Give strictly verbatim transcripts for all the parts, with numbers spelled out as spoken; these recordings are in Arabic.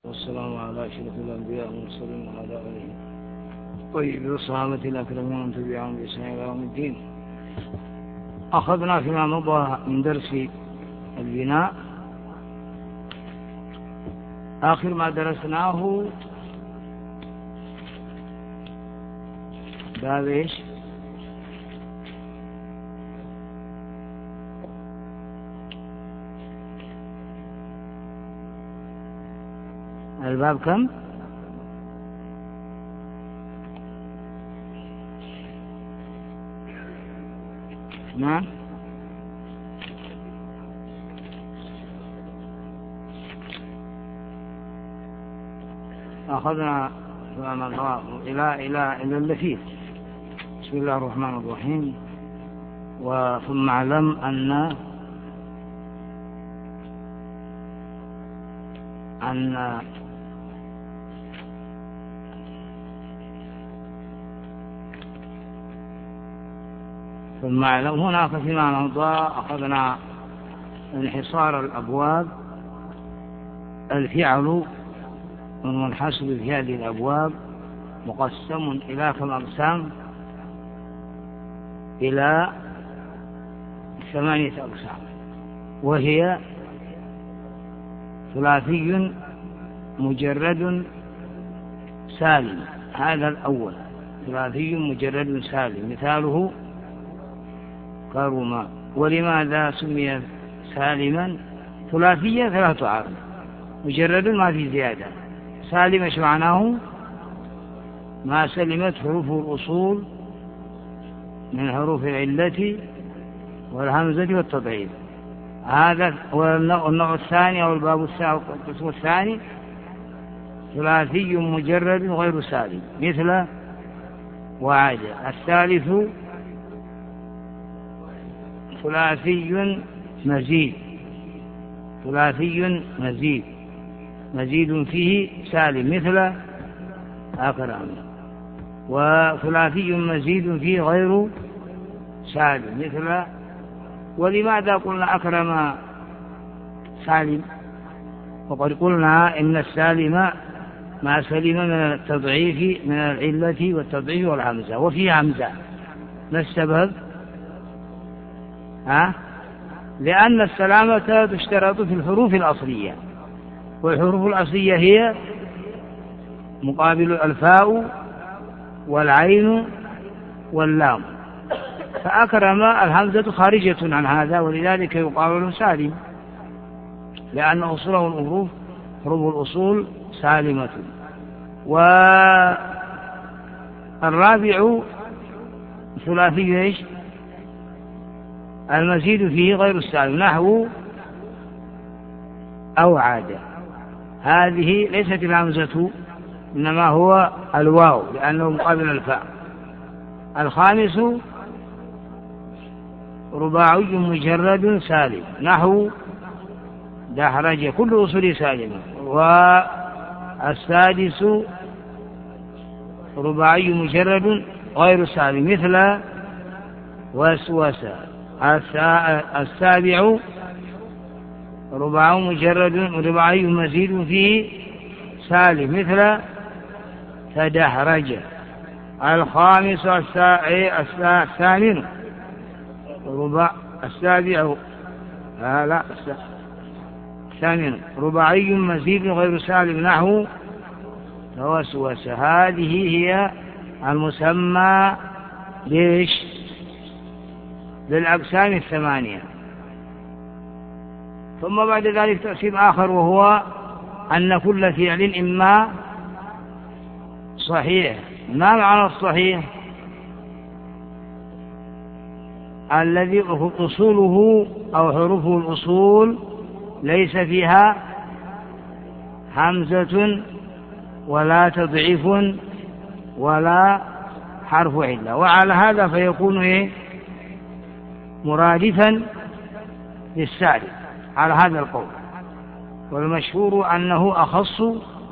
والسلام على أشرف الأنبياء والمرسلين وعلى آله طيب الصحابة الأكرمين ومن تبعهم بإحسان إلى يوم الدين. أخذنا فيما مضى من درس البناء آخر ما درسناه باب إيش؟ الباب كم؟ نعم أخذنا إلى إلى إلى اللفيف. بسم الله الرحمن الرحيم. وثم اعلم أن أن ثم اعلم هناك فيما مضى أخذنا انحصار الأبواب، الفعل والمنحصر في هذه الأبواب مقسم إلى كم أقسام؟ إلى ثمانية أقسام، وهي ثلاثي مجرد سالم. هذا الأول ثلاثي مجرد سالم، مثاله كرما. ولماذا سمي سالما؟ ثلاثية ثلاثة عارض، مجرد ما في زيادة. سالم ايش معناه؟ ما سلمت حروف الأصول من حروف العلة والهمزة والتضعيف. هذا هو النوع الثاني أو الباب القسم الثاني، ثلاثي مجرد غير سالم مثل وعاد. الثالث ثلاثي مزيد، ثلاثي مزيد مزيد فيه سالم مثل أكرم. وثلاثي مزيد فيه غير سالم مثل. ولماذا قلنا أكرم سالم؟ وقد قلنا إن السالم ما سلم من التضعيف من العلة والتضعيف والهمزة، وفيه همزة. ما السبب؟ ها؟ لأن السلامة تشترط في الحروف الأصلية، والحروف الأصلية هي مقابل الفاء والعين واللام، فأكرم الهمزة خارجة عن هذا، ولذلك يقال سالم، لأن أصوله الحروف حروف الأصول سالمة. والرابع ثلاثي ايش؟ المزيد فيه غير السالم، نحو أو عاد. هذه ليست الهمزة، إنما هو الواو لأنه مقابل الفاء. الخامس رباعي مجرد سالم، نحو دحرج، كل أصول سالمة. والسادس رباعي مجرد غير سالم مثل وسوسة. السابع رباعي مجرد رباعي مزيد فيه سالم مثل تدحرج. الخامس الثامن رباع السابع لا الثامن رباعي مزيد غير سالم نحو توسوس. هذه هي المسمى ليش؟ للأقسام الثمانية. ثم بعد ذلك تقسيم آخر، وهو أن كل فعل إما صحيح. ما معنى الصحيح؟ الذي أصوله أو حروفه الأصول ليس فيها همزة ولا تضعيف ولا حرف علة، وعلى هذا فيكون إيه؟ مرادفا للسالم على هذا القول. والمشهور أنه أخص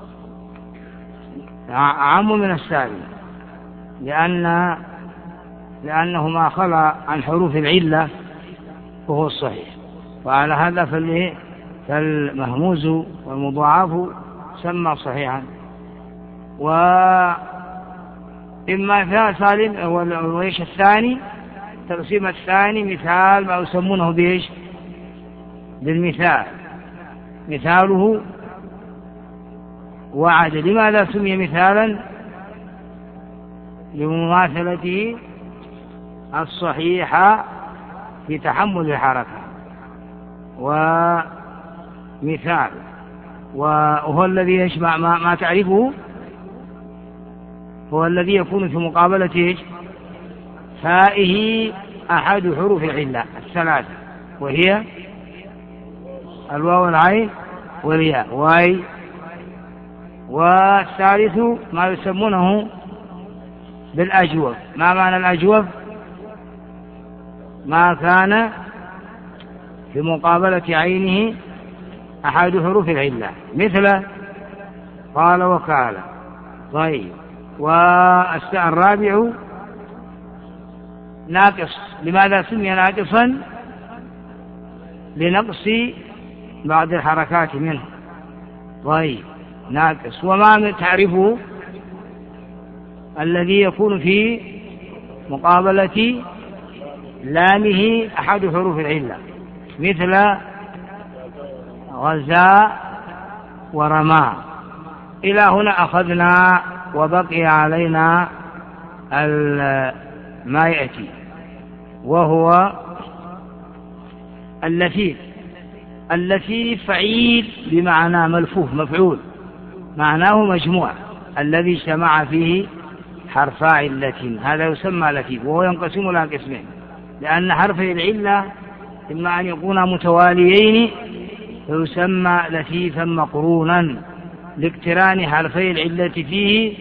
عام من السالم، لأن لأنه ما خلا عن حروف العلة فهو الصحيح. وعلى هذا فالمهموز والمضاعف سمى صحيحا. وإما سالم وإيش الثاني التقسيم الثاني مثال ما يسمونه بإيش بالمثال، مثاله وعد. لماذا سمي مثالا؟ لمماثلته الصحيحة في تحمل الحركة. ومثال وهو الذي يشبع ما, ما تعرفه، هو الذي يكون في مقابلة فائه أحد حروف العلة الثلاثة، وهي الواو والعين والياء واي. والثالث ما يسمونه بالأجوف. ما معنى الأجوف؟ ما كان في مقابلة عينه أحد حروف العلة، مثل قال وكال. طيب، والرابع ناقص. لماذا سمي ناقصا؟ لنقص بعض الحركات منه. طيب، ناقص. وما تعرفه؟ الذي يكون في مقابلة لامه أحد حروف العلة، مثل غزا ورمى. إلى هنا أخذنا، وبقي علينا ما يأتي وهو اللفيف. اللفيف فعيل بمعنى ملفوف مفعول، معناه مجموع الذي اجتمع فيه حرفا علة، هذا يسمى لفيف. وهو ينقسم إلى قسمين، لأن حرفي العلة إما أن يكونا متواليين فيسمى لفيفا مقرونا لاقتران حرفي العلة فيه،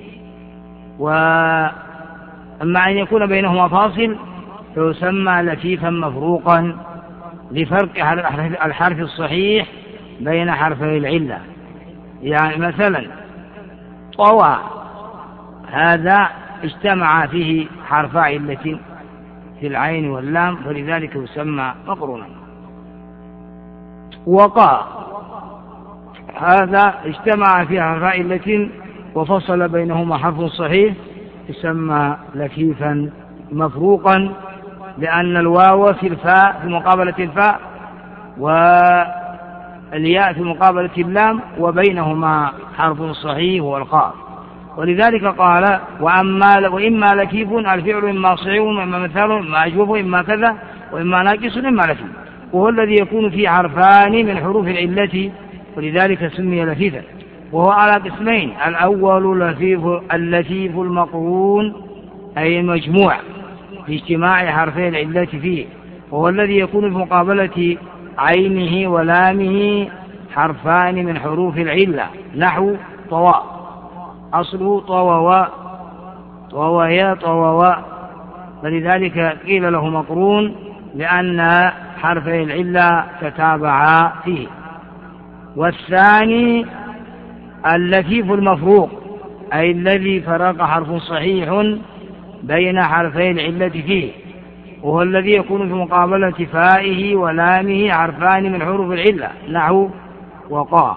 وأما أن يكون بينهما فاصل فيسمى لفيفا مفروقا لفرق الحرف الصحيح بين حرفي العلة. يعني مثلا طوى، هذا اجتمع فيه حرف علة في العين واللام، فلذلك يسمى مقرونا. وقى، هذا اجتمع فيه حرف علة وفصل بينهما حرف صحيح، يسمى لفيفا مفروقا، لأن الواو في الفاء في مقابلة الفاء والياء في مقابلة اللام، وبينهما حرف صحيح هو القاف. ولذلك قال وأما وإما لفيف الفعل إما صحيح وإما مثال إما أجوف وإما كذا وإما ناقص إما لفيف، وهو الذي يكون فيه حرفان من حروف العلة، ولذلك سمي لفيفا. وهو على قسمين: الأول لفيف اللفيف المقرون أي المجموع في اجتماع حرفي العلة فيه، وهو الذي يكون في مقابلة عينه ولامه حرفان من حروف العلة، نحو طواء، أصله طووا طويا طووا، فلذلك قيل له مقرون لأن حرفي العلة تتابعا فيه. والثاني اللفيف المفروق أي الذي فرق حرف صحيح بين حرفي العلة فيه، وهو الذي يكون في مقابلة فائه ولامه حرفان من حروف العلة، نحو وقاء.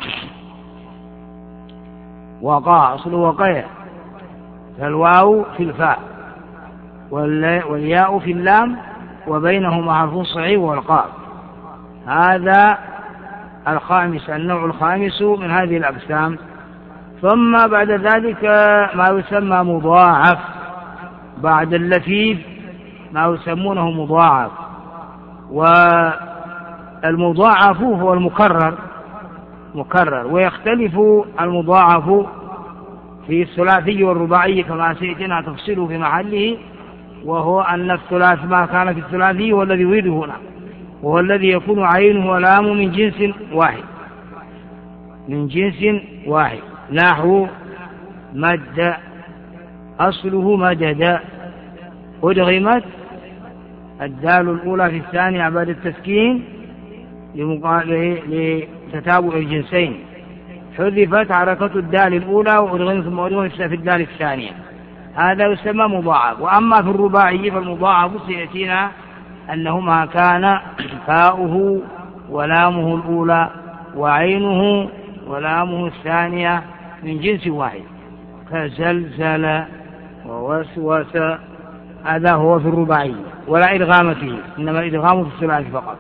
وقاء أصل وقيع، فالواو في الفاء والياء في اللام، وبينهما حرف صحيح والقاف. هذا الخامس، النوع الخامس من هذه الأقسام. ثم بعد ذلك ما يسمى مضاعف، بعد اللفيف ما يسمونه مضاعف. والمضاعف هو المكرر مكرر، ويختلف المضاعف في الثلاثي والرباعي كما سيأتينا تفصيله في محله، وهو أن الثلاث ما كان في الثلاثي هو الذي يريده هنا، وهو الذي يكون عينه ولام من جنس واحد من جنس واحد، نحو مد، أصله مدد، أدغمت الدال الأولى في الثانية بعد التسكين لتتابع الجنسين، حذفت حركة الدال الأولى وأدغمت ثم أدغمت في الدال الثانية، هذا يسمى مضاعف. وأما في الرباعي فالمضاعف سيأتينا أنهما كان فاؤه ولامه الأولى وعينه ولامه الثانية من جنس واحد كزلزل ووسوس، هذا هو في الرباعية ولا إدغام فيه، إنما الإدغام في الثلاثي فقط،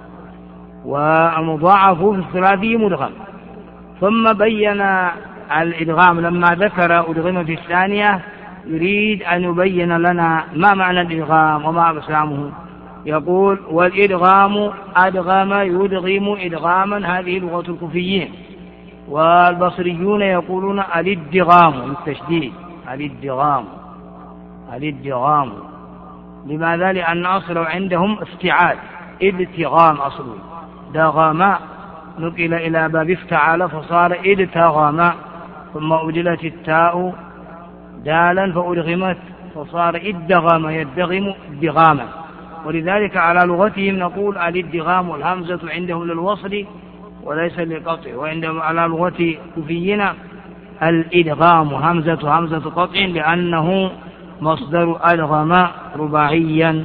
والمضاعف في الثلاثي مدغم. ثم بين الإدغام لما ذكر أدغم في الثانية يريد أن يبين لنا ما معنى الإدغام وما أقسامه. يقول والإدغام أدغم يدغم إدغاما، هذه لغة الكوفيين، والبصريون يقولون الادغام بالتشديد، الادغام الادغام. لماذا؟ لأن أصله عندهم افتعال، ادغام أصله، دغم نقل إلى باب افتعال فصار ادتغم، ثم أدلت التاء دالا فأدغمت فصار ادغم يدغم ادغاما. ولذلك على لغتهم نقول الادغام والهمزة عندهم للوصل وليس للقطع، وعندهم على لغة كوفينا الادغام همزة همزة قطع لأنه مصدر أدغم رباعيا.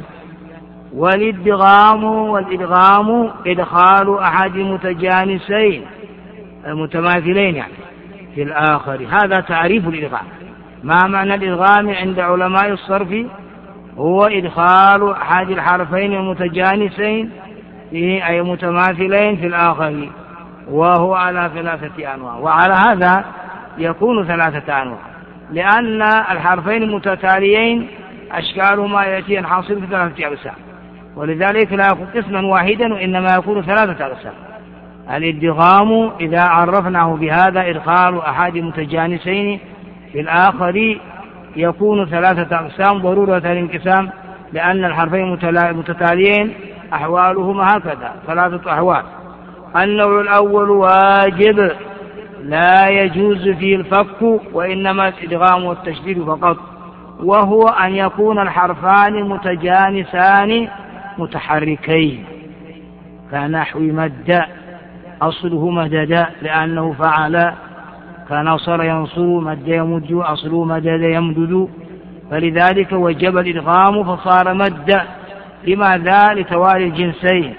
والادغام والادغام إدخال أحد متجانسين المتماثلين يعني في الآخر، هذا تعريف الإدغام. ما معنى الإدغام عند علماء الصرف؟ هو إدخال أحد الحرفين المتجانسين أي متماثلين في الآخر، وهو على ثلاثة أنواع. وعلى هذا يكون ثلاثة أنواع، لأن الحرفين المتتاليين أشكالهما يأتي ينحصر في ثلاثة أقسام، ولذلك لا يكون قسما واحدا وإنما يكون ثلاثة أقسام. الادغام إذا عرفناه بهذا إدخال أحد متجانسين في الآخر يكون ثلاثة أقسام ضرورة الانقسام، لأن الحرفين المتتاليين أحوالهما هكذا ثلاثة أحوال. النوع الأول واجب لا يجوز فيه الفك وإنما الإدغام والتشديد فقط، وهو أن يكون الحرفان متجانسان متحركين كنحو مد، أصله مدد لأنه فعل، كنصر ينصر مد يمد أصله مدد يمدد، فلذلك وجب الإدغام فصار مد. لماذا؟ لتوالي الجنسين.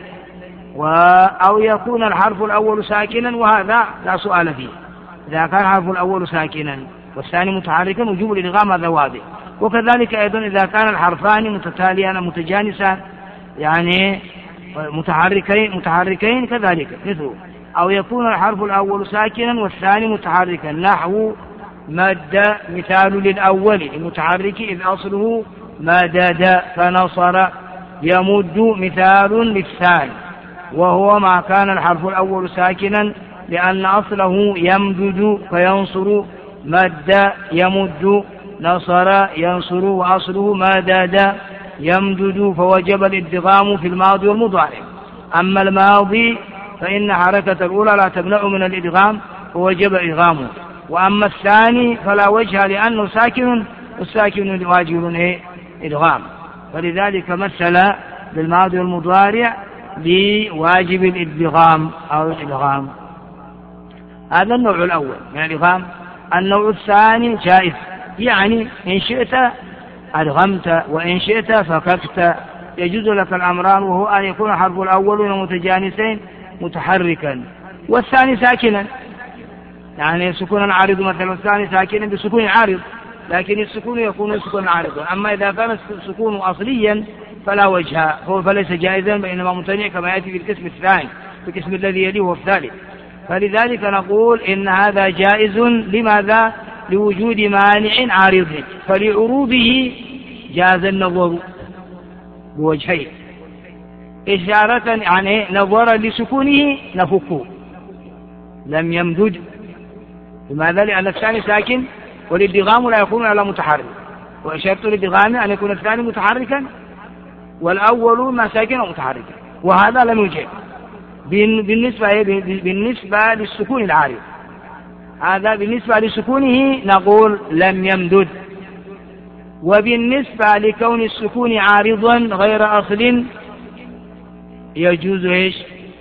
أو يكون الحرف الأول ساكنا، وهذا لا سؤال فيه، إذا كان الحرف الأول ساكنا والثاني متحركا وجوب الإدغام هذا واضح. وكذلك أيضا إذا كان الحرفان متتاليان متجانسان يعني متحركين متحركين كذلك مثله. أو يكون الحرف الأول ساكنا والثاني متحركا، نحو مد مثال للأول المتحرك إذ أصله مدد فنصر. يمد مثال للثاني وهو ما كان الحرف الأول ساكنا لأن أصله يمدد فينصر، مد يمد نصر ينصر وأصله مدد يمدد، فوجب الادغام في الماضي والمضارع. أما الماضي فإن حركة الأولى لا تمنع من الادغام فوجب إدغامه، وأما الثاني فلا وجه لأنه ساكن والساكن واجب إيه؟ إدغام. فلذلك مثل بالماضي والمضارع بواجب الادغام أو الادغام. هذا النوع الأول من الادغام. النوع الثاني جائز، يعني إن شئت أدغمت وإن شئت فككت، يجوز لك الأمران، وهو أن يكون الحرف الأول متجانسين متحركا والثاني ساكنا، يعني سكون عارض مثلا، والثاني ساكنا بسكون عارض، لكن السكون يكون سكون عارض. أما إذا كان السكون أصليا فلا وجه، هو فليس جائزا بينما ممتنع كما يأتي في القسم الثاني، في القسم الذي يليه والثالث. فلذلك نقول إن هذا جائز. لماذا؟ لوجود مانع عارض، فلعروضه جاز النظر بوجهين، إشارة يعني نظرا لسكونه نفكه لم يمدد. لماذا؟ لأن الثاني ساكن والادغام لا يكون على متحرك، وشرط الادغام أن يكون الثاني متحركا والأول ما ساكن ومتحركا، وهذا لم يوجد بالنسبة بالنسبة للسكون العارض. هذا بالنسبة لسكونه نقول لم يمدد. وبالنسبة لكون السكون عارضا غير أصل يجوز إيش؟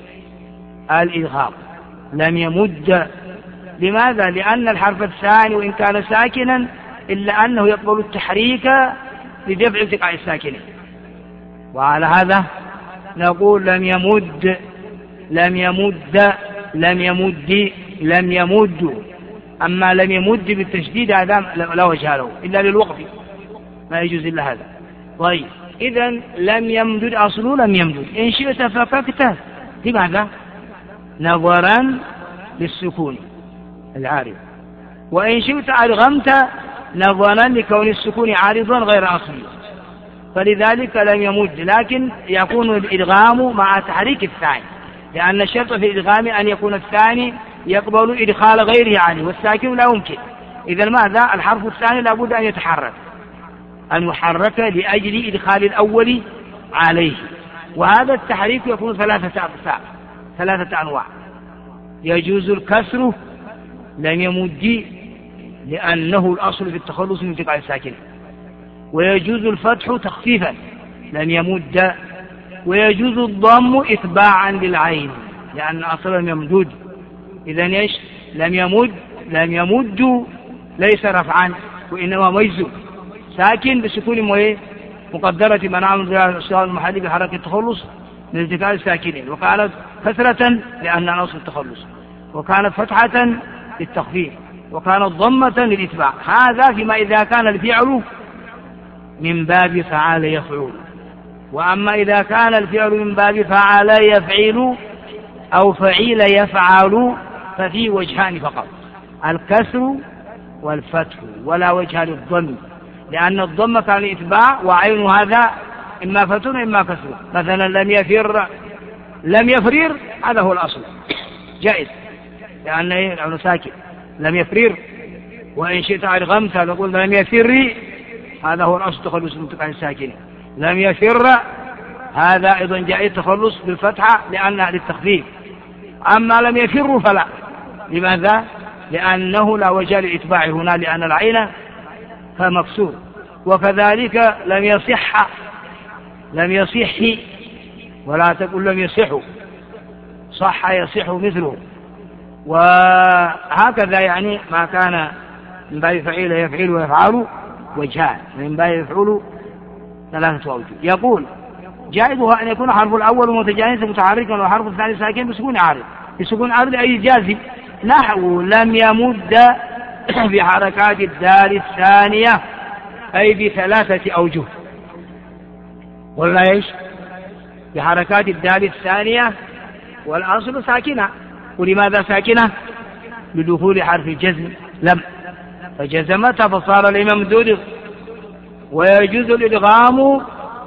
الإدغام، لم يمد. لماذا؟ لأن الحرف الثاني وإن كان ساكنا إلا أنه يقبل التحريك لدفع التقاء الساكنين، وعلى هذا نقول لم يمد لم يمد لم يمد لم يمد. أما لم يمد بالتشديد هذا لا وجه له إلا للوقف، ما يجوز إلا هذا. طيب إذن لم يمدد أصله لم يمدد. إن شئت فككته، لماذا؟ نظرا للسكون العارض، وإن شئت أدغمت نظرا لكون السكون عارضا غير أصلي، فلذلك لم يمد. لكن يكون الإدغام مع تحريك الثاني، لأن الشرط في الإدغام أن يكون الثاني يقبل إدخال غيره عليه، والساكن لا يمكن. إذا ماذا؟ الحرف الثاني لابد أن يتحرك، أن يحرك لأجل إدخال الأول عليه. وهذا التحريك يكون ثلاثة أقسام، ثلاثة أنواع. يجوز الكسر لم يمد لأنه الأصل في التخلص من التقاء الساكن، ويجوز الفتح تخفيفا لم يمد، ويجوز الضم إتباعا للعين لأن أصل لم يمدود. إذن إيش؟ لم يمد، لم يمد ليس رفعا وإنما ميزو ساكن بسكون مقدرة منع من الاشتغال المحلي بحركة التخلص من التقاء الساكنين، وكانت كسرة لأن أصل التخلص، وكانت فتحة للتخفيف، وكانت ضمة للإتباع. هذا فيما إذا كان الفعل من باب فعال يفعل. وأما إذا كان الفعل من باب فعال يفعل أو فعيل يفعل ففي وجهان فقط، الكسر والفتح، ولا وجه للضم، لأن الضم كان الإتباع، وعين هذا إما فتح إما كسر. مثلا لم يفر، لم يفرير هذا هو الأصل جائز لأنه ساكن، لم يفرير. وإن شئت أدغمت نقول لم يفر، هذا هو الأصل تخلص من التقاء الساكن. لم يفر هذا أيضا جائز تخلص بالفتحة لأنها للتخفيف. أما لم يفر فلا. لماذا؟ لأنه لا وجه لإتباع هنا، لأن العين فمكسور. وكذلك لم يصح، لم يصح، ولا تقول لم يصح، صح يصح مثله. وهكذا يعني ما كان من باب فعيل يفعل ويفعل وجهان، من باب يفعل ثلاثة أوجه. يقول جائزها أن يكون حرف الأول متجانسا متحركا وحرف الثاني ساكن بسكون عارض، بسكون عارض أي جازم، نحو لم يمد بحركات الدال الثانية أي بثلاثة أوجه. قلنا إيش؟ بحركات الدال الثانية، والأصل ساكنة. ولماذا ساكنة؟ لدخول حرف الجزم لم، فجزمتها فصار لممدود. ويجوز الإدغام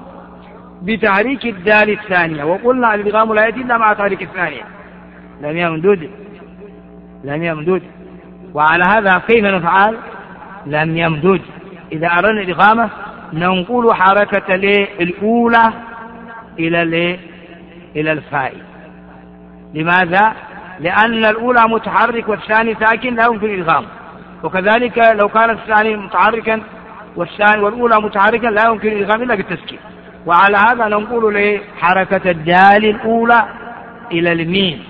بتحريك الدال الثانية، وقلنا الإدغام لا يأتي إلا مع تحريك الثانية، لم يمدود، لم يمدود. وعلى هذا كيف نفعل؟ لم يمدود إذا أردنا الإدغام ننقل حركة الأولى إلى إلى الفاء. لماذا؟ لأن الأولى متحرك والثاني ساكن لا يمكن الإدغام. وكذلك لو كان الثاني متحركا والثاني والأولى متحركا لا يمكن الإدغام إلا بالتسكين. وعلى هذا ننقل لحركة الدال الأولى إلى الميم،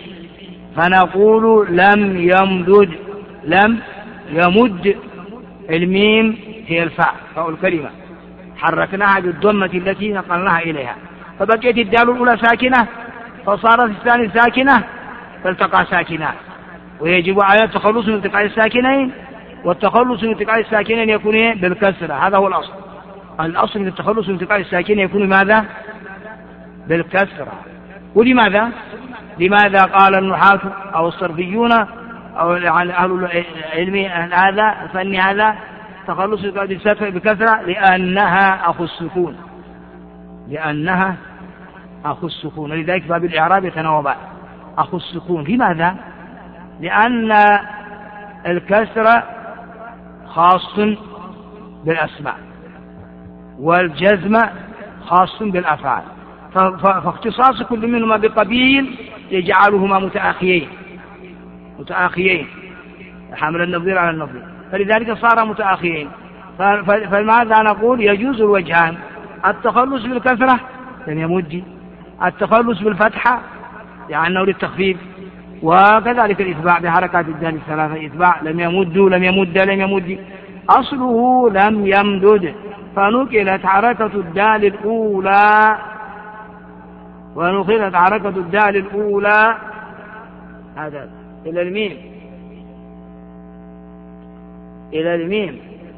فنقول لم يمدد، لم يمد. الميم هي الفاء، فاء الكلمة، حركناها بالضمة التي نقلناها إليها، فبقيت الدال الأولى ساكنة فصارت الثانية ساكنة فالتقى ساكنان. ويجب على التخلص من التقاء الساكنين، والتخلص من التقاء الساكنين يكون بالكسرة، هذا هو الأصل. الأصل من التخلص من التقاء الساكنين يكون ماذا؟ بالكسرة. ولماذا؟ لماذا قال النحاة أو الصرفيون أو أهل العلم هذا فإن هذا تخلص بكسرة؟ لأنها أخو السكون، لأنها أخو السكون. لذلك باب الإعراب يتناوبان، أخو السكون. لماذا؟ لأن الكسرة خاص بالأسماء والجزم خاص بالأفعال، فاختصاص كل منهما بقبيل يجعلهما متآخيين، متآخيين حمل النظير على النظير، فلذلك صار متآخيين. فماذا نقول؟ يجوز الوجهان، التخلص بالكسرة لم يمد، التخلص بالفتحة لأنه للتخفيف، وكذلك الإتباع بحركات الدال الثلاثة، إتباع لم يمد لم يمد لم يمد، أصله لم يمدد، فنقلت حركة الدال الأولى، ونقلت حركة الدال الأولى هذا إلى الميم، إلى الميم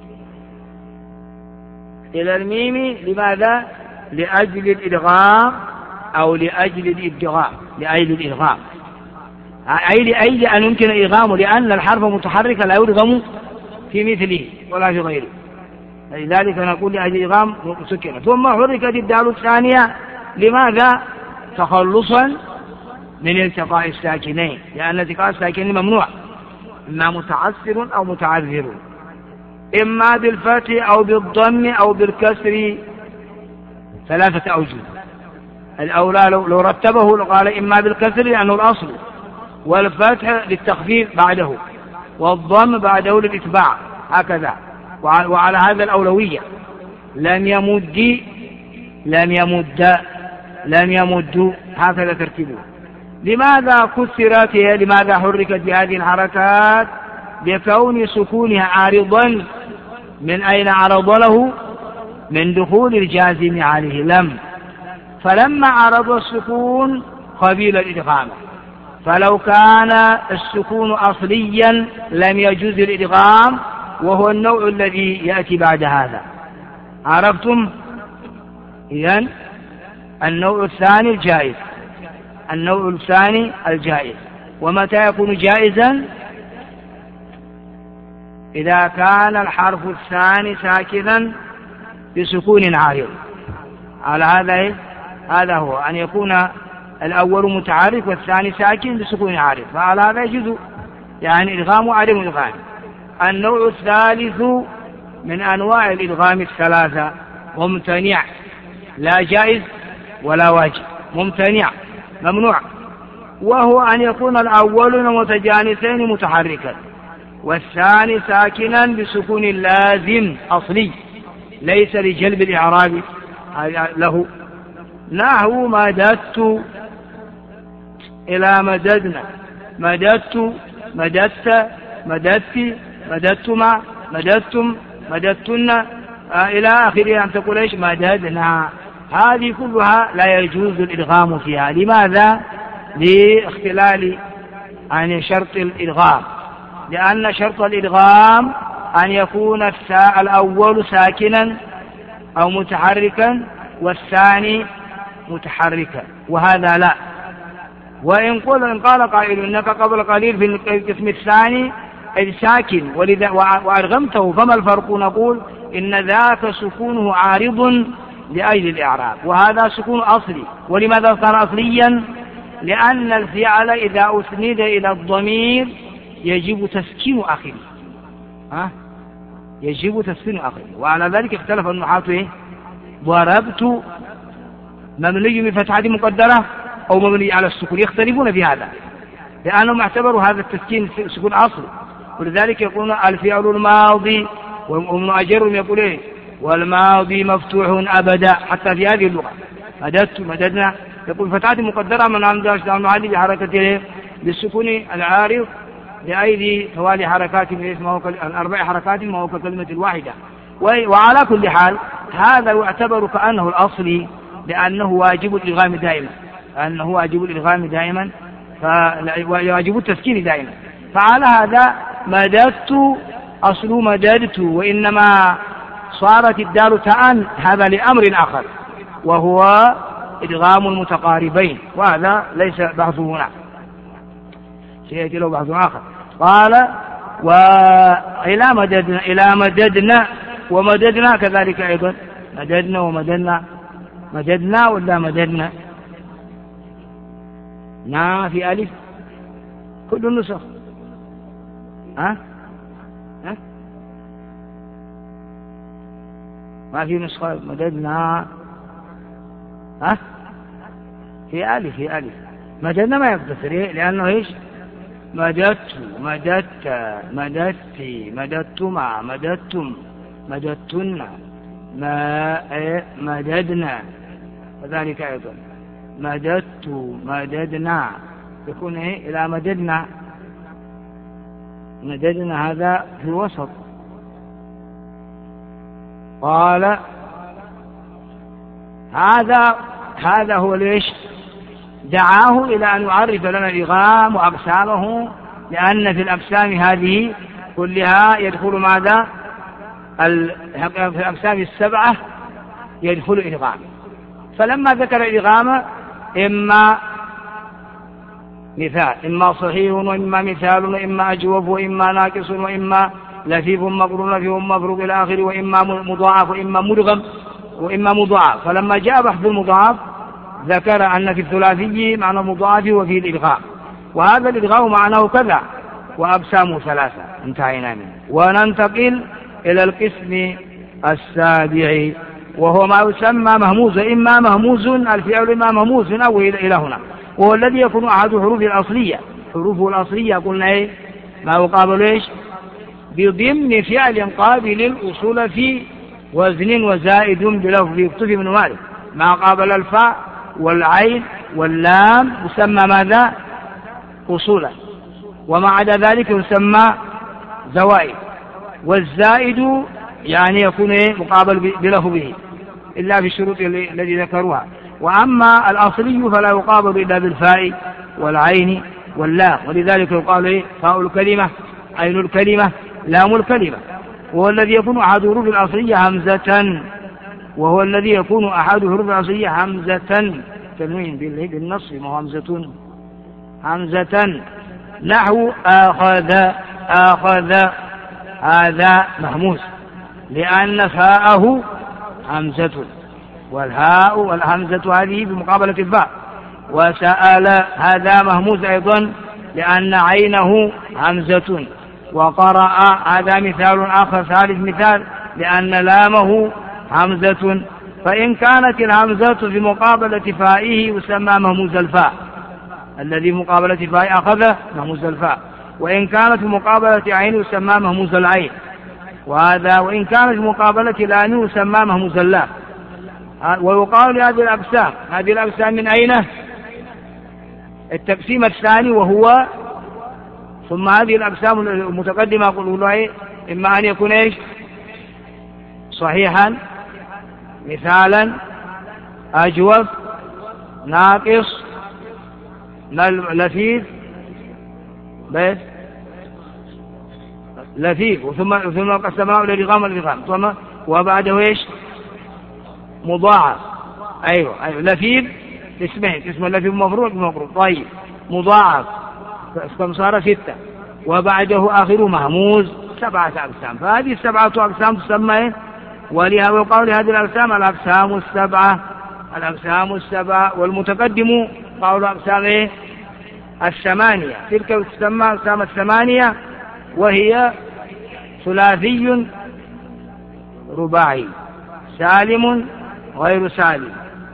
إلى الميم لماذا؟ لأجل الإدغام أو لأجل الإدغام لأجل الإدغام أي لأجل أن يمكن إدغامه، لأن الحرف متحرك لا يدغم في مثله ولا في غيره، لذلك نقول لأجل إدغام سكنة. ثم حركت الدال الثانية لماذا؟ تخلصا من التقاء الساكنين، لأن التقاء الساكنين ممنوع، إما متعسر أو متعذر، إما بالفتح أو بالضم أو بالكسر، ثلاثة أوجه. الأولى لو رتبه لقال إما بالكسر لأنه الأصل، والفتح للتخفيف بعده، والضم بعده للإتباع، هكذا. وعلى هذا الأولوية. لم يمد لم يمد لم يمد هكذا ترتيبه. لماذا كسرت هي؟ لماذا حركت بهذه الحركات؟ لكون سكونها عارضا. من أين عرض له؟ من دخول الجازم عليه لم، فلما عرض السكون قبيل الإدغام، فلو كان السكون أصليا لم يجوز الإدغام، وهو النوع الذي يأتي بعد هذا. عرفتم؟ إذن النوع الثاني الجائز، النوع الثاني الجائز. ومتى يكون جائزا؟ إذا كان الحرف الثاني ساكنا بسكون عارض. على هذا هذا هو أن يكون الأول متعارف والثاني ساكن بسكون عارض، فعلى هذا يجوز يعني إدغام وعدم إدغام. النوع الثالث من أنواع الإدغام الثلاثة ممتنع، لا جائز ولا واجب، ممتنع ممنوع، وهو أن يكون الأول متجانسين متحركا والثاني ساكنا بسكون لازم أصلي ليس لجلب الإعراب له، نحو مددت إلى مددنا، مددت مددت مددت مددتما مددتم مددتن آه إلى آخره، أن تقول إيش؟ مددنا. هذه كلها لا يجوز الإدغام فيها. لماذا؟ لاختلال عن شرط الإدغام، لأن شرط الإدغام أن يكون الثاء الأول ساكنا أو متحركا والثاني متحركا، وهذا لا. وإن قل إن قال قائل إنك قبل قليل في القسم الثاني ساكن وأدغمته، فما الفرق؟ نقول إن ذاك سكونه عارض لأجل الإعراب، وهذا سكون أصلي. ولماذا كان أصليا؟ لأن الفعل إذا أسند إلى الضمير يجب تسكين آخره، ها يجب تسكين آخره. وعلى ذلك اختلف النحاة إيه؟ ضربت مبني بفتحة مقدرة أو مبني على السكون، يختلفون في هذا لأنهم اعتبروا هذا التسكين سكون أصل، ولذلك يقولون الفعل الماضي، وابن أجر يقول إيه؟ والماضي مفتوح أبدا، حتى في هذه اللغة مددت مددنا يقول فتحة مقدرة من عمدها المعادي بحركته بالسكون العارض لأيدي توالي حركات الأربع حركات ما هو كلمة الواحدة. وعلى كل حال هذا يعتبر كأنه الأصلي، لأنه واجب الإدغام دائما، لأنه واجب الإدغام دائما فواجب التسكين دائما. فعلى هذا مددت أصل مددت، وإنما صارت الدال تاء هذا لأمر آخر وهو إدغام المتقاربين، وهذا ليس بحثه هنا، سيأتي له بحث آخر. قال وإلى مددنا إلى مددنا ومددنا كذلك أيضا، مددنا ومددنا، مددنا ولا مددنا؟ نا في ألف كل النسخ، ها ها ما في نسخة مددنا، ها في ألف في ألف. مددنا ما يقتصر لأنه إيش؟ مددت مددت مددت مددتما مددتم مددتن ما مددنا، وذلك أيضا مددت مددنا يكون إيه؟ إلى مددنا، مددنا هذا في الوسط. قال هذا هذا هو ليش دعاه إلى أن يعرف لنا الإدغام وأقسامه، لأن في الأقسام هذه كلها يدخل ماذا؟ في الأقسام السبعة يدخل الإدغام. فلما ذكر الإدغام إما مثال، إما صحيح وإما مثال وإما أجوف وإما ناقص وإما لفيف مقرون لفيف مفروق إلى آخره، وإما مضاعف وإما مدغم وإما مضاعف. فلما جاء بحث المضاعف ذكر أن في الثلاثي معنى مضاعف وفي الإدغام، وهذا الإدغام معناه كذا وأقسامه ثلاثة. انتهينا منه. وننتقل إلى القسم السابع وهو ما يسمى مهموز، إما مهموز الفعل إما مهموز أو إلى هنا، وهو الذي يكون أحد حروف الأصلية. حروفه الأصلية قلنا إيه؟ ما يقابل إيش؟ بضمن فعل قابل الأصول في وزن وزائد بلفظ يكتفي من مالك. ما قابل الفاء والعين واللام يسمى ماذا؟ أصولا، وما عدا ذلك يسمى زوائد. والزائد يعني يكون إيه؟ مقابل بلفظه إلا في الشروط التي ذكروها. وأما الأصلي فلا يقابل إلا بالفاء والعين واللام، ولذلك يقال إيه؟ فاء الكلمة، عين الكلمة، لام الكلمة. وهو الذي يكون أحد حروف الأصلية همزة، وهو الذي يكون أحد حروف الأصلية همزة، تنوين بالنص ما همزة همزة. نحو آخذ، آخذ هذا مهموس لأن فاءه همزة، والهاء والهمزة هذه بمقابلة الفاء. وسأل هذا مهموس أيضا لأن عينه همزة. وقرأ هذا مثال آخر ثالث مثال لأن لامه همزة. فإن كانت الهمزة في مقابلة فائه يسمى مهموز الفاء، الذي مقابلة فاء أخذ مهموز الفاء. وإن كانت في مقابلة عين يسمى مهموز العين، وهذا وإن كانت في مقابلة لام يسمى مهموز اللام. ويقال لهذه الأقسام، هذه الأقسام من أين؟ التقسيم الثاني وهو ثم هذه الأقسام المتقدمة قلوا إما أن يكون إيش؟ صحيحا، مثالا، أجوف، ناقص، لفيف، بس لفيف، وثم ثم قسمناه إلى الإدغام والإدغام، ثم وبعده إيش؟ مضاعف. أيوة أيوة لفيف اسمين، اسم اللفيف مفروض مفروض. طيب مضاعف كم صار؟ ستة. وبعده آخر مهموز، سبعة أقسام. فهذه السبعة أقسام تسمى، ولها ويقال لهذه الأقسام الأقسام السبعة، الأقسام السبعة. والمتقدم قالوا أقسام إيه؟ الثمانية. تلك تسمى أقسام الثمانية، وهي ثلاثي رباعي سالم غير سالم،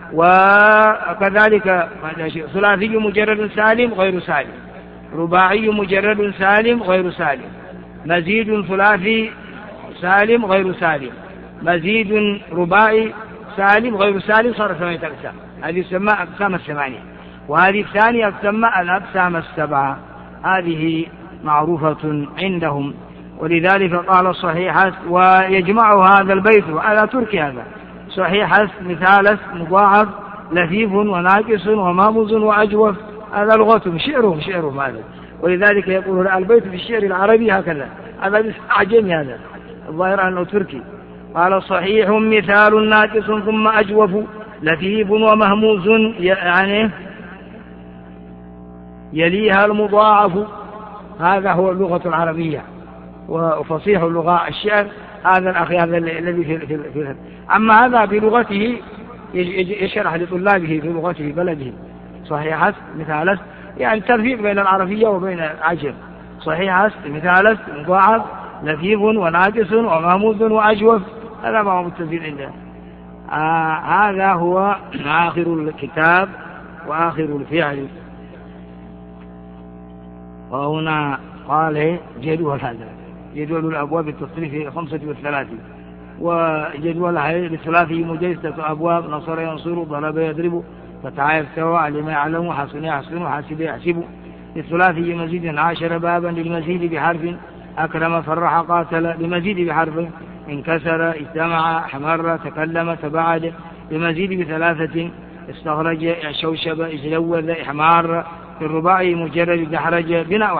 وكذلك ثلاثي مجرد سالم غير سالم، رباعي مجرد سالم غير سالم، مزيد ثلاثي سالم غير سالم، مزيد رباعي سالم غير سالم. صار ثمانية أقسام. هذه تسمى أقسام الثمانية. وهذه الثانية تسمى الأقسام السبعة. هذه معروفة عندهم، ولذلك قال صحيحة. ويجمع هذا البيت على ترك هذا صحيحة، مثالة، مضاعف، لفيف وناقص ومامز وأجوف. هذا لغتهم، شعرهم شعرهم هذا. ولذلك يقول البيت في الشعر العربي هكذا، هذا أعجمي، هذا الظاهر أنه تركي. قال صحيح مثال ناقص ثم أجوف لفيف ومهموز، يعني يليها المضاعف. هذا هو اللغة العربية وفصيح اللغة الشعر. هذا الأخي هذا الذي في, في, في أما هذا بلغته يشرح لطلابه في لغته بلده صحيحة مثالة، يعني تفريق بين العربية وبين العجم. صحيحة مثالة مضاعف لفيف وناقص ومهموز وأجوف، هذا ما هو التفريق عنده. آه هذا هو آخر الكتاب وآخر الفعل. وهنا قال جدول، هذا جدول الأبواب التصريف خمسة والثلاثين، وجدولها للثلاثي مجلسة أبواب: نصر ينصر، ضرب يضرب، فتح يفتوى، علم يعلم، حسن يحسن، حاسب يحسب. للثلاثي مزيد عاشر بابا، للمزيد بحرف، أكرم فرح قاتل، لمزيد بحرف، انكسر اجتمع حمر تكلم تباعد، لمزيد بثلاثة، استخرج شوشب اجلوذ إحمار. في الرباعي مجرد دحرج بناء واحد.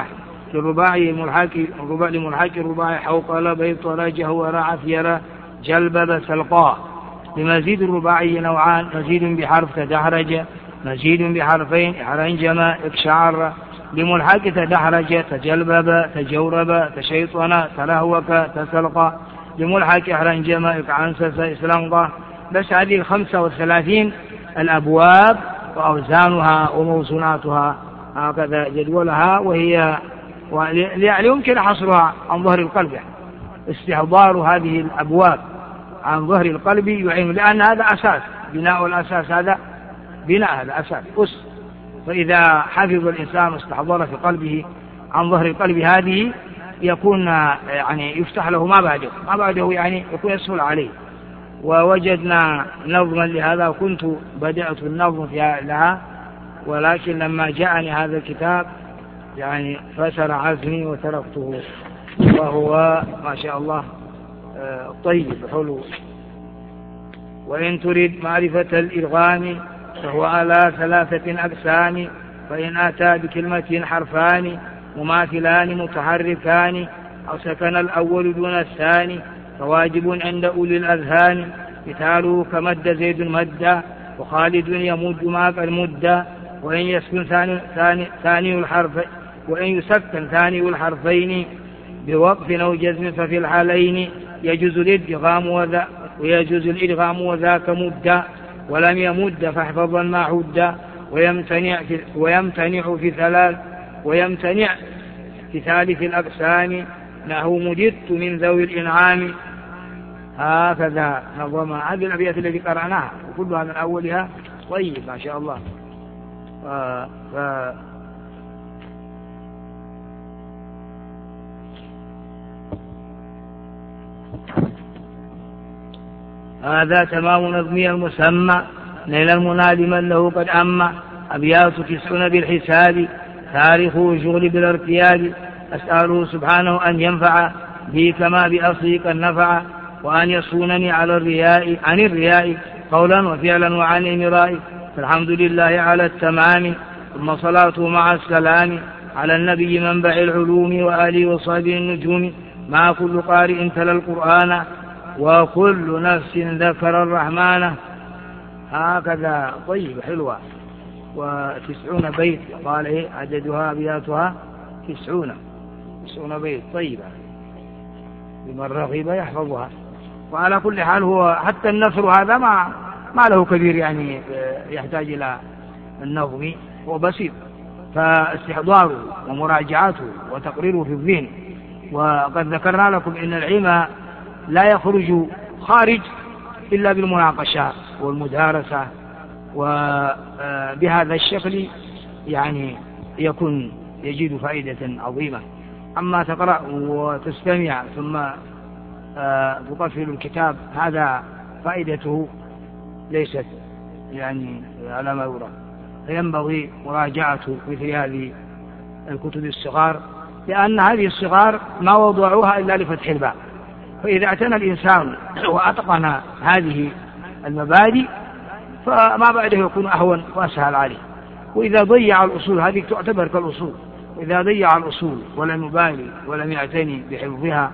كالرباعي الملحق لملحق الرباعي حوقل بيطل جهور عثير جلبب سلقاه. لمزيد الرباعي نوعان: مزيد بحرف تدحرج، مزيد بحرفين إحرنجم إكشعر. لملحق تدحرج تجلبب تجورب تشيطن تلهوك تسلق. لملحق إحرنجم إكعنسس إسلنقه. بس هذه الخمسة والثلاثين الأبواب وأوزانها وموزوناتها هكذا جدولها، وهي يمكن حصرها عن ظهر القلب. استحضار هذه الأبواب عن ظهر القلب يعين، لأن هذا أساس، بناء الأساس هذا بناء هذا أساس أس. فإذا حفظ الإنسان واستحضر في قلبه عن ظهر القلب هذه يكون يعني يفتح له ما بعده ما بعده يعني يكون يسهل عليه. ووجدنا نظما لهذا، وكنت بدأت النظم فيها لها، ولكن لما جاءني هذا الكتاب يعني فسر عزمي وتركته، وهو ما شاء الله طيب حلو. وإن تريد معرفة الإدغام فهو على ثلاثة أقسام: فإن أتى بكلمة حرفان مماثلان متحركان أو سكن الأول دون الثاني فواجب عند أولي الأذهان. مثاله كمد زيد مدا وخالد يمد معك المدة. وإن يسكن ثاني, ثاني, ثاني الحرف وإن يسكن ثاني الحرفين بوقف أو جزم ففي الحالين يجوز الإدغام وذا ويجوز الإدغام وذاك مدة. ولم يمد فاحفظا ما حد. ويمتنع في, ويمتنع في ثلاث ويمتنع في ثالث الأقسام نحو مددت من ذوي الإنعام. هكذا نظم هذه الأبيات التي قرأناها وكلها من أولها طيب ما شاء الله. آه ف... هذا تمام نظمي المسمى نيل المنى لمن له قد أما. أبيات تسعون بالحساب تاريخه شغل بالارتياب. أسأله سبحانه أن ينفع بي كما بأصلي قد نفع، وأن يصونني على الرياء عن الرياء قولا وفعلا وعن المراء. فالحمد لله على التمام، ثم صلاته مع السلام على النبي منبع العلوم وآله وصحبه النجوم، مع كل قارئ تلا القرآن وكل نفس ذكر الرحمن. هكذا طيب حلوة. وتسعون بيت قال إيه عددها أبياتها تسعون تسعون بيت طيبة لمن رغب يحفظها. وعلى كل حال هو حتى النثر هذا ما ما له كبير يعني يحتاج إلى النظم، هو بسيط. فاستحضاره ومراجعته وتقريره في الذهن. وقد ذكرنا لكم إن العلم لا يخرج خارج إلا بالمناقشة والمدارسة، وبهذا الشكل يعني يكون يجد فائدة عظيمة. أما تقرأ وتستمع ثم تقفل الكتاب هذا فائدته ليست يعني على ما يرى. فينبغي مراجعة مثل هذه الكتب الصغار، لأن هذه الصغار ما وضعوها إلا لفتح الباب. فإذا اعتنى الإنسان وأتقن هذه المبادئ فما بعده يكون أهون وأسهل عليه. وإذا ضيع الأصول هذه تعتبر كالأصول، وإذا ضيع الأصول ولم يبالي ولم يعتني بحفظها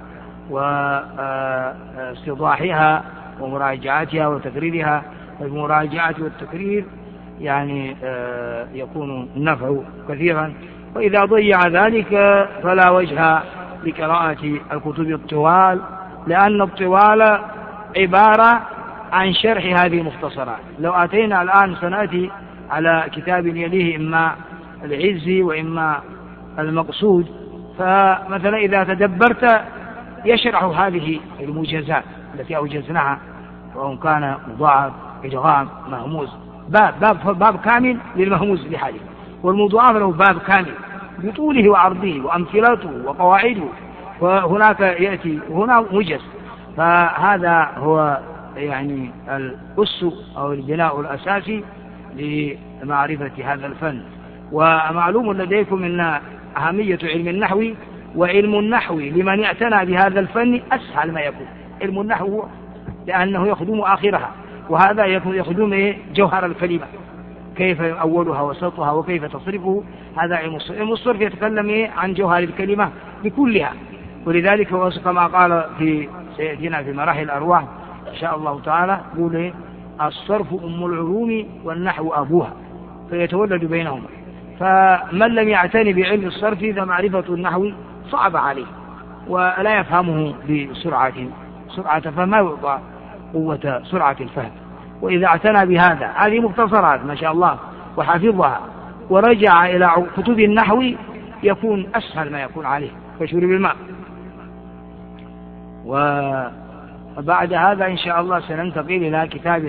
واستضاحها ومراجعتها وتكريرها، فالمراجعة والتكرير يعني يكون النفع كثيرا. وإذا ضيع ذلك فلا وجه لقراءة الكتب الطوال، لأن الطوال عبارة عن شرح هذه المختصرات. لو أتينا الآن سنأتي على كتاب يليه إما العزي وإما المقصود، فمثلا إذا تدبرت يشرح هذه الموجزات التي أوجزناها، وإن كان مضاعف إدغام مهموز باب باب باب كامل للمهموز لحاله، والمضاعف له باب كامل بطوله وعرضه وأمثلته وقواعده، وهناك يأتي وهنا موجز. فهذا هو يعني الأس أو البناء الأساسي لمعرفة هذا الفن. ومعلوم لديكم أن أهمية علم النحو، وعلم النحو لمن اعتنى بهذا الفن أسهل ما يكون. علم النحو لأنه يخدم آخرها، وهذا يخدم جوهر الكلمة. كيف أولها وسطها وكيف تصرفه، هذا علم الصرف. علم الصرف يتكلم عن جوهر الكلمة بكلها، ولذلك كما قال في سيأتينا في مراحل الأرواح إن شاء الله تعالى، يقول الصرف أم العلوم والنحو أبوها، فيتولد بينهما. فمن لم يعتني بعلم الصرف إذا معرفة النحو صعب عليه ولا يفهمه بسرعة سرعة فما يعطى قوة سرعة الفهم. وإذا اعتنى بهذا، هذه مختصرات ما شاء الله وحفظها، ورجع إلى كتب النحو يكون أسهل ما يكون عليه كشرب الماء. وبعد هذا إن شاء الله سننتقل إلى كتاب